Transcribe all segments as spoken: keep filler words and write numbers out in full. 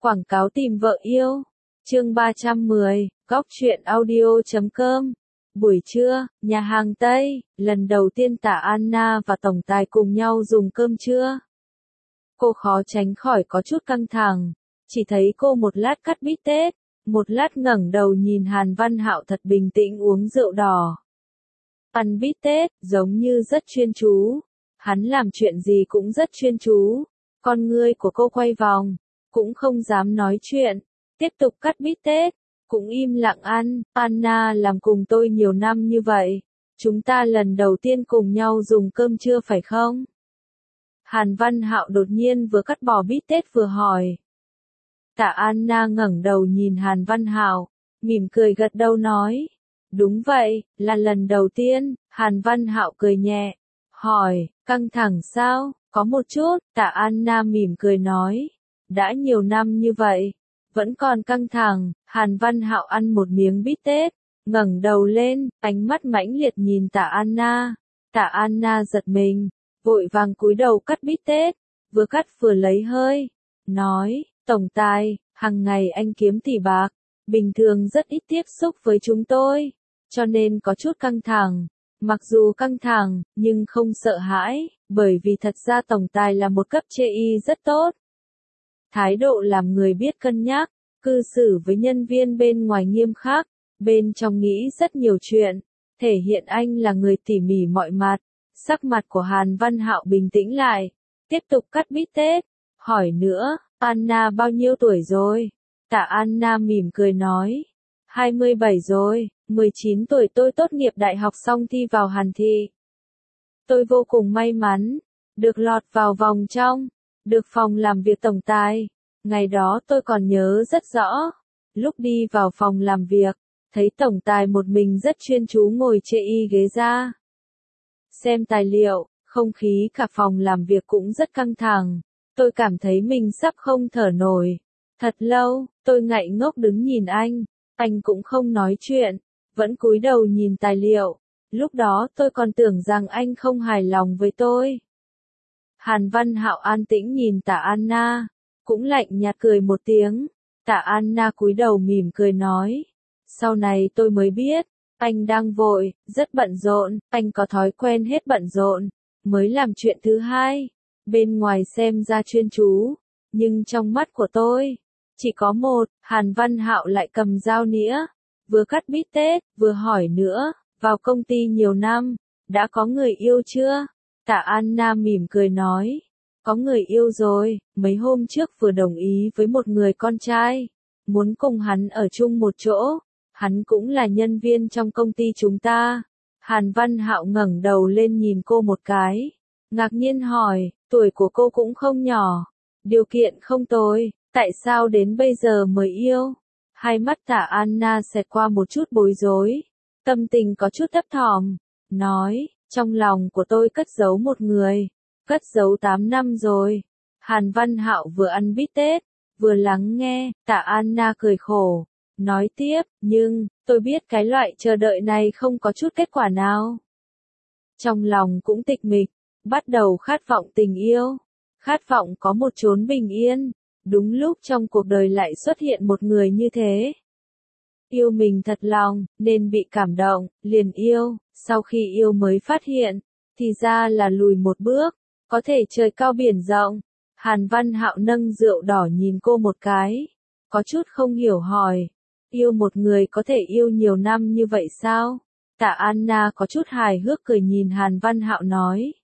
Quảng cáo tìm vợ yêu. Chương ba trăm mười, góc truyện audio chấm com. Buổi trưa, nhà hàng Tây, lần đầu tiên Tạ Anna và tổng tài cùng nhau dùng cơm trưa. Cô khó tránh khỏi có chút căng thẳng, chỉ thấy cô một lát cắt bít tết, một lát ngẩng đầu nhìn Hàn Văn Hạo thật bình tĩnh uống rượu đỏ. Ăn bít tết, giống như rất chuyên chú. Hắn làm chuyện gì cũng rất chuyên chú. Con ngươi của cô quay vòng, cũng không dám nói chuyện. Tiếp tục cắt bít tết, cũng im lặng ăn. Anna làm cùng tôi nhiều năm như vậy. Chúng ta lần đầu tiên cùng nhau dùng cơm trưa phải không? Hàn Văn Hạo đột nhiên vừa cắt bỏ bít tết vừa hỏi. Tạ Anna ngẩng đầu nhìn Hàn Văn Hạo, mỉm cười gật đầu nói. Đúng vậy, là lần đầu tiên. Hàn Văn Hạo cười nhẹ, hỏi, căng thẳng sao? Có một chút. Tạ Anna mỉm cười nói. Đã nhiều năm như vậy, vẫn còn căng thẳng. Hàn Văn Hạo ăn một miếng bít tết, ngẩng đầu lên, ánh mắt mãnh liệt nhìn Tạ Anna. Tạ Anna giật mình, vội vàng cúi đầu cắt bít tết, vừa cắt vừa lấy hơi, nói, tổng tài, hàng ngày anh kiếm tỷ bạc, bình thường rất ít tiếp xúc với chúng tôi, cho nên có chút căng thẳng. Mặc dù căng thẳng, nhưng không sợ hãi, bởi vì thật ra tổng tài là một cấp chê y rất tốt. Thái độ làm người biết cân nhắc, cư xử với nhân viên bên ngoài nghiêm khắc, bên trong nghĩ rất nhiều chuyện, thể hiện anh là người tỉ mỉ mọi mặt. Sắc mặt của Hàn Văn Hạo bình tĩnh lại, tiếp tục cắt bít tết, hỏi nữa, Anna bao nhiêu tuổi rồi? Tạ Anna mỉm cười nói, hai mươi bảy rồi, mười chín tuổi tôi tốt nghiệp đại học xong thi vào Hàn Thị. Tôi vô cùng may mắn, được lọt vào vòng trong, được phòng làm việc tổng tài. Ngày đó tôi còn nhớ rất rõ, lúc đi vào phòng làm việc, thấy tổng tài một mình rất chuyên chú ngồi chê y ghế ra. Xem tài liệu, không khí cả phòng làm việc cũng rất căng thẳng, tôi cảm thấy mình sắp không thở nổi. Thật lâu, tôi ngại ngốc đứng nhìn anh, anh cũng không nói chuyện, vẫn cúi đầu nhìn tài liệu. Lúc đó tôi còn tưởng rằng anh không hài lòng với tôi. Hàn Văn Hạo an tĩnh nhìn Tạ Anna, cũng lạnh nhạt cười một tiếng. Tạ Anna cúi đầu mỉm cười nói, sau này tôi mới biết, anh đang vội, rất bận rộn, anh có thói quen hết bận rộn, mới làm chuyện thứ hai. Bên ngoài xem ra chuyên chú, nhưng trong mắt của tôi, chỉ có một. Hàn Văn Hạo lại cầm dao nĩa, vừa cắt bít tết, vừa hỏi nữa, vào công ty nhiều năm, đã có người yêu chưa? Tạ Anna mỉm cười nói, có người yêu rồi, mấy hôm trước vừa đồng ý với một người con trai, muốn cùng hắn ở chung một chỗ, hắn cũng là nhân viên trong công ty chúng ta. Hàn Văn Hạo ngẩng đầu lên nhìn cô một cái, ngạc nhiên hỏi, tuổi của cô cũng không nhỏ, điều kiện không tồi, tại sao đến bây giờ mới yêu? Hai mắt Tạ Anna xẹt qua một chút bối rối, tâm tình có chút thấp thỏm, nói, trong lòng của tôi cất giấu một người, cất giấu tám năm rồi. Hàn Văn Hạo vừa ăn bít tết, vừa lắng nghe. Tạ Anna cười khổ, nói tiếp, nhưng, tôi biết cái loại chờ đợi này không có chút kết quả nào. Trong lòng cũng tịch mịch, bắt đầu khát vọng tình yêu, khát vọng có một chốn bình yên. Đúng lúc trong cuộc đời lại xuất hiện một người như thế. Yêu mình thật lòng, nên bị cảm động, liền yêu, sau khi yêu mới phát hiện, thì ra là lùi một bước, có thể trời cao biển rộng. Hàn Văn Hạo nâng rượu đỏ nhìn cô một cái, có chút không hiểu hỏi, yêu một người có thể yêu nhiều năm như vậy sao? Tạ Anna có chút hài hước cười nhìn Hàn Văn Hạo nói.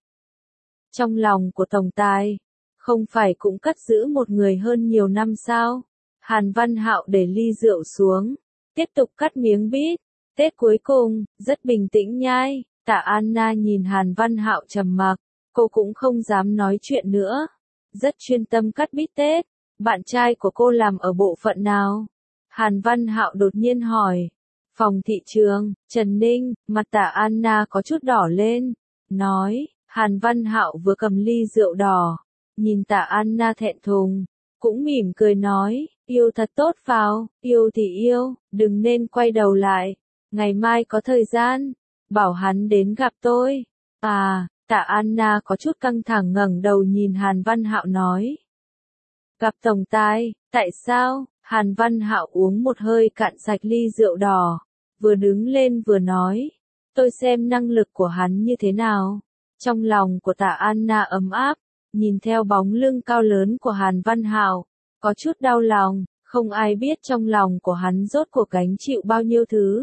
Trong lòng của tổng tài, không phải cũng cất giữ một người hơn nhiều năm sao? Hàn Văn Hạo để ly rượu xuống, tiếp tục cắt miếng bít tết cuối cùng, rất bình tĩnh nhai. Tạ Anna nhìn Hàn Văn Hạo trầm mặc, cô cũng không dám nói chuyện nữa, rất chuyên tâm cắt bít tết. Bạn trai của cô làm ở bộ phận nào? Hàn Văn Hạo đột nhiên hỏi. Phòng thị trường, Trần Ninh. Mặt Tạ Anna có chút đỏ lên, nói. Hàn Văn Hạo vừa cầm ly rượu đỏ, nhìn Tạ Anna thẹn thùng, cũng mỉm cười nói, yêu thật tốt vào, yêu thì yêu, đừng nên quay đầu lại, ngày mai có thời gian, bảo hắn đến gặp tôi. À, Tạ Anna có chút căng thẳng ngẩng đầu nhìn Hàn Văn Hạo nói. Gặp tổng tài, tại sao? Hàn Văn Hạo uống một hơi cạn sạch ly rượu đỏ, vừa đứng lên vừa nói, tôi xem năng lực của hắn như thế nào. Trong lòng của Tạ Anna ấm áp, nhìn theo bóng lưng cao lớn của Hàn Văn Hạo, có chút đau lòng, không ai biết trong lòng của hắn rốt cuộc gánh chịu bao nhiêu thứ.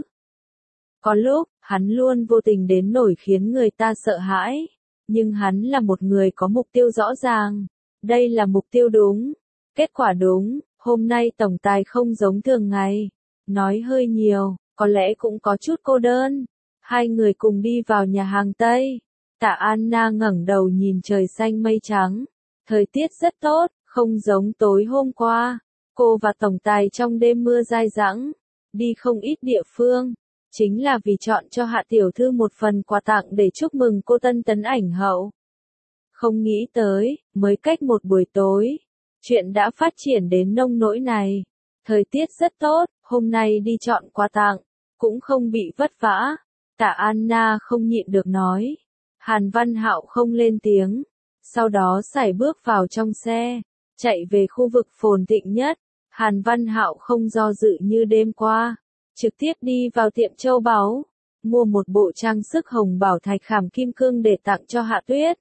Có lúc, hắn luôn vô tình đến nỗi khiến người ta sợ hãi, nhưng hắn là một người có mục tiêu rõ ràng, đây là mục tiêu đúng, kết quả đúng, hôm nay tổng tài không giống thường ngày, nói hơi nhiều, có lẽ cũng có chút cô đơn. Hai người cùng đi vào nhà hàng Tây, Tạ Anna ngẩng đầu nhìn trời xanh mây trắng, thời tiết rất tốt, không giống tối hôm qua, cô và tổng tài trong đêm mưa dai dẳng, đi không ít địa phương. Chính là vì chọn cho Hạ tiểu thư một phần quà tặng để chúc mừng cô tân tấn ảnh hậu. Không nghĩ tới, mới cách một buổi tối, chuyện đã phát triển đến nông nỗi này. Thời tiết rất tốt, hôm nay đi chọn quà tặng, cũng không bị vất vả. Tạ Anna không nhịn được nói. Hàn Văn Hạo không lên tiếng, sau đó sải bước vào trong xe, chạy về khu vực phồn thịnh nhất. Hàn Văn Hạo không do dự như đêm qua, trực tiếp đi vào tiệm châu báu, mua một bộ trang sức hồng bảo thạch khảm kim cương để tặng cho Hạ Tuyết.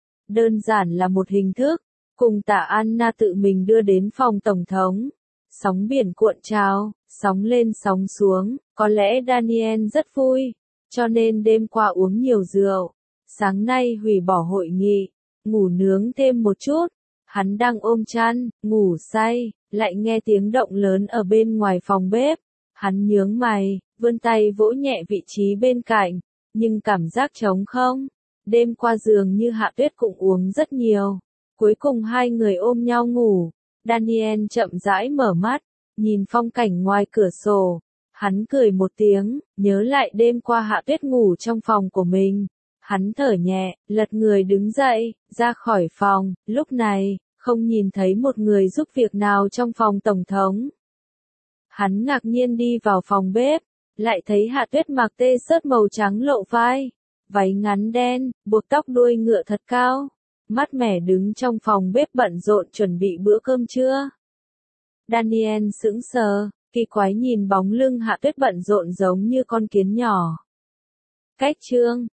Đơn giản là một hình thức, cùng Tạ Anna tự mình đưa đến phòng tổng thống. Sóng biển cuộn trào, sóng lên sóng xuống, có lẽ Daniel rất vui, cho nên đêm qua uống nhiều rượu, sáng nay hủy bỏ hội nghị, ngủ nướng thêm một chút. Hắn đang ôm chăn, ngủ say, lại nghe tiếng động lớn ở bên ngoài phòng bếp. Hắn nhướng mày, vươn tay vỗ nhẹ vị trí bên cạnh, nhưng cảm giác trống không. Đêm qua dường như Hạ Tuyết cũng uống rất nhiều. Cuối cùng hai người ôm nhau ngủ. Daniel chậm rãi mở mắt, nhìn phong cảnh ngoài cửa sổ. Hắn cười một tiếng, nhớ lại đêm qua Hạ Tuyết ngủ trong phòng của mình. Hắn thở nhẹ, lật người đứng dậy, ra khỏi phòng. Lúc này, không nhìn thấy một người giúp việc nào trong phòng tổng thống. Hắn ngạc nhiên đi vào phòng bếp, lại thấy Hạ Tuyết mặc tê sớt màu trắng lộ vai, váy ngắn đen, buộc tóc đuôi ngựa thật cao, mát mẻ đứng trong phòng bếp bận rộn chuẩn bị bữa cơm trưa. Daniel sững sờ, kỳ quái nhìn bóng lưng Hạ Tuyết bận rộn giống như con kiến nhỏ. Cách chương